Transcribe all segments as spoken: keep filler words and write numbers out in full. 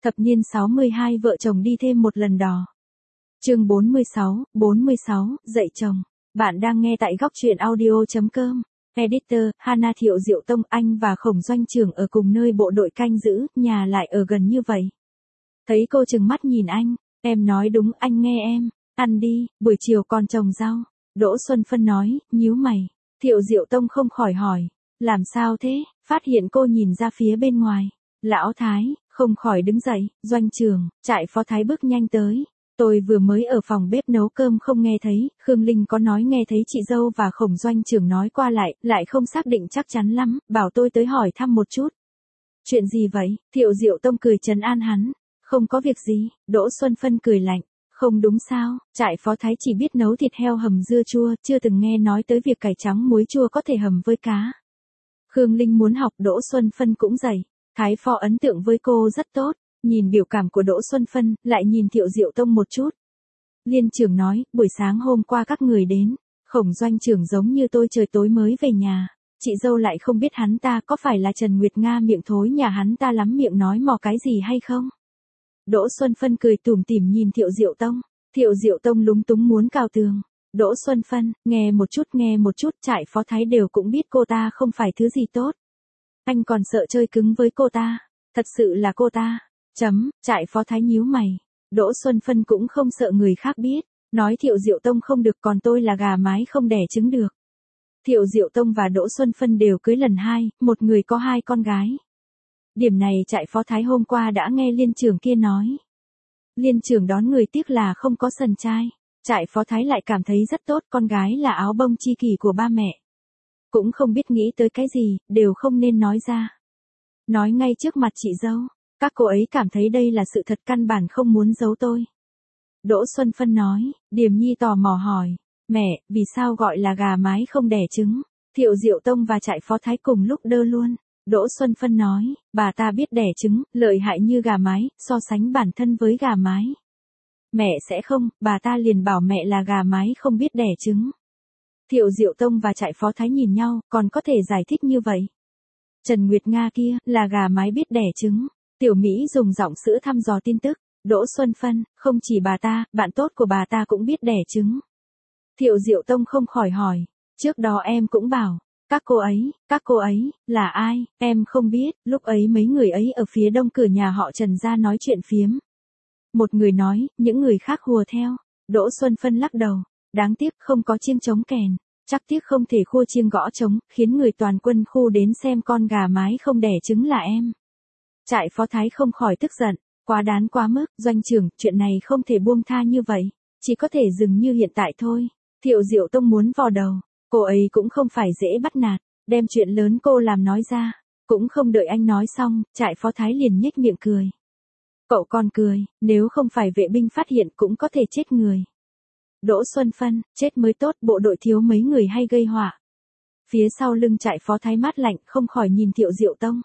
Thập niên sáu mươi hai vợ chồng đi thêm một lần đò. Chương bốn mươi sáu, bốn mươi sáu, dạy chồng. Bạn đang nghe tại góc truyện audio chấm com. Editor, Hana Thiệu Diệu Tông. Anh và Khổng Doanh Trưởng ở cùng nơi bộ đội canh giữ, nhà lại ở gần như vậy. Thấy cô trừng mắt nhìn anh, em nói đúng, anh nghe em. Ăn đi, buổi chiều còn trồng rau. Đỗ Xuân Phân nói, nhíu mày. Thiệu Diệu Tông không khỏi hỏi, làm sao thế? Phát hiện cô nhìn ra phía bên ngoài. Lão Thái, không khỏi đứng dậy. Doanh Trưởng, trại phó Thái bước nhanh tới. Tôi vừa mới ở phòng bếp nấu cơm không nghe thấy, Khương Linh có nói nghe thấy chị dâu và Khổng Doanh Trưởng nói qua lại, lại không xác định chắc chắn lắm, bảo tôi tới hỏi thăm một chút. Chuyện gì vậy? Thiệu Diệu Tông cười trấn an hắn. Không có việc gì. Đỗ Xuân Phân cười lạnh. Không đúng sao, trại phó Thái chỉ biết nấu thịt heo hầm dưa chua, chưa từng nghe nói tới việc cải trắng muối chua có thể hầm với cá. Khương Linh muốn học, Đỗ Xuân Phân cũng dạy. Thái phó ấn tượng với cô rất tốt. Nhìn biểu cảm của Đỗ Xuân Phân, lại nhìn Thiệu Diệu Tông một chút. Liên trưởng nói, buổi sáng hôm qua các người đến, Khổng Doanh Trưởng giống như tôi trời tối mới về nhà. Chị dâu lại không biết hắn ta có phải là Trần Nguyệt Nga miệng thối nhà hắn ta lắm miệng nói mò cái gì hay không? Đỗ Xuân Phân cười tủm tỉm nhìn Thiệu Diệu Tông. Thiệu Diệu Tông lúng túng muốn cào tường. Đỗ Xuân Phân, nghe một chút nghe một chút, trại phó Thái đều cũng biết cô ta không phải thứ gì tốt. Anh còn sợ chơi cứng với cô ta. Thật sự là cô ta. Chấm, trại phó Thái nhíu mày. Đỗ Xuân Phân cũng không sợ người khác biết. Nói Thiệu Diệu Tông không được, còn tôi là gà mái không đẻ trứng được. Thiệu Diệu Tông và Đỗ Xuân Phân đều cưới lần hai, một người có hai con gái. Điểm này trại phó Thái hôm qua đã nghe liên trưởng kia nói. Liên trưởng đón người tiếc là không có sần trai. Trại phó Thái lại cảm thấy rất tốt, con gái là áo bông chi kỷ của ba mẹ. Cũng không biết nghĩ tới cái gì, đều không nên nói ra. Nói ngay trước mặt chị dâu. Các cô ấy cảm thấy đây là sự thật, căn bản không muốn giấu tôi. Đỗ Xuân Phân nói. Điềm Nhi tò mò hỏi. Mẹ, vì sao gọi là gà mái không đẻ trứng? Thiệu Diệu Tông và trại phó Thái cùng lúc đơ luôn. Đỗ Xuân Phân nói, bà ta biết đẻ trứng, lợi hại như gà mái, so sánh bản thân với gà mái. Mẹ sẽ không, bà ta liền bảo mẹ là gà mái không biết đẻ trứng. Thiệu Diệu Tông và trại phó Thái nhìn nhau, còn có thể giải thích như vậy. Trần Nguyệt Nga kia, là gà mái biết đẻ trứng. Tiểu Mỹ dùng giọng sữa thăm dò tin tức. Đỗ Xuân Phân, không chỉ bà ta, bạn tốt của bà ta cũng biết đẻ trứng. Thiệu Diệu Tông không khỏi hỏi, trước đó em cũng bảo. Các cô ấy, các cô ấy, là ai, em không biết, lúc ấy mấy người ấy ở phía đông cửa nhà họ Trần ra nói chuyện phiếm. Một người nói, những người khác hùa theo. Đỗ Xuân Phân lắc đầu, đáng tiếc không có chiêng trống kèn, chắc tiếc không thể khua chiêng gõ trống, khiến người toàn quân khu đến xem con gà mái không đẻ trứng là em. Trại phó Thái không khỏi tức giận, quá đáng quá mức, Doanh trưởng, chuyện này không thể buông tha như vậy, chỉ có thể dừng như hiện tại thôi. Thiệu Diệu Tông muốn vò đầu. Cô ấy cũng không phải dễ bắt nạt, đem chuyện lớn cô làm nói ra. Cũng không đợi anh nói xong, trại phó Thái liền nhếch miệng cười. Cậu còn cười, nếu không phải vệ binh phát hiện cũng có thể chết người. Đỗ Xuân Phân, chết mới tốt, bộ đội thiếu mấy người hay gây họa. Phía sau lưng trại phó Thái mát lạnh, không khỏi nhìn Thiệu Diệu Tông.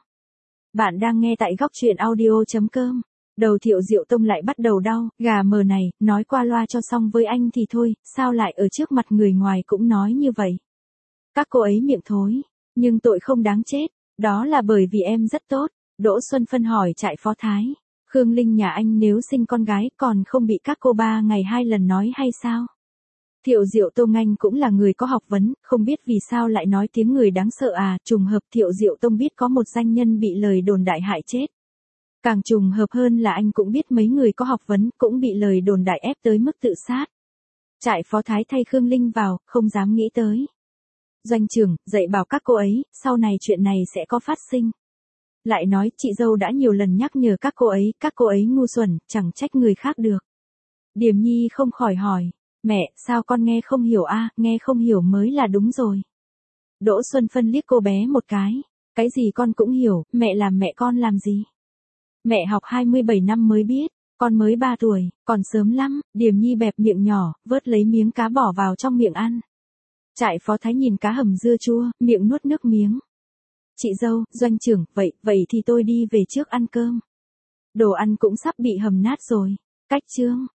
Bạn đang nghe tại góc truyện audio chấm com. Đầu Thiệu Diệu Tông lại bắt đầu đau, gà mờ này, nói qua loa cho xong với anh thì thôi, sao lại ở trước mặt người ngoài cũng nói như vậy. Các cô ấy miệng thối, nhưng tội không đáng chết, đó là bởi vì em rất tốt. Đỗ Xuân Phân hỏi trại phó Thái, Khương Linh nhà anh nếu sinh con gái còn không bị các cô ba ngày hai lần nói hay sao? Thiệu Diệu Tông anh cũng là người có học vấn, không biết vì sao lại nói tiếng người đáng sợ à, trùng hợp Thiệu Diệu Tông biết có một danh nhân bị lời đồn đại hại chết. Càng trùng hợp hơn là anh cũng biết mấy người có học vấn cũng bị lời đồn đại ép tới mức tự sát. Trại phó Thái thay Khương Linh vào, không dám nghĩ tới. Doanh trưởng, dạy bảo các cô ấy, sau này chuyện này sẽ có phát sinh. Lại nói, chị dâu đã nhiều lần nhắc nhở các cô ấy, các cô ấy ngu xuẩn, chẳng trách người khác được. Điềm Nhi không khỏi hỏi, mẹ, sao con nghe không hiểu a? À, nghe không hiểu mới là đúng rồi. Đỗ Xuân Phân liếc cô bé một cái, cái gì con cũng hiểu, mẹ làm mẹ con làm gì? Mẹ học hai mươi bảy năm mới biết, con mới ba tuổi, còn sớm lắm. Điềm Nhi bẹp miệng nhỏ, vớt lấy miếng cá bỏ vào trong miệng ăn. Trại phó Thái nhìn cá hầm dưa chua, miệng nuốt nước miếng. Chị dâu, Doanh trưởng, vậy, vậy thì tôi đi về trước ăn cơm. Đồ ăn cũng sắp bị hầm nát rồi. Cách chương.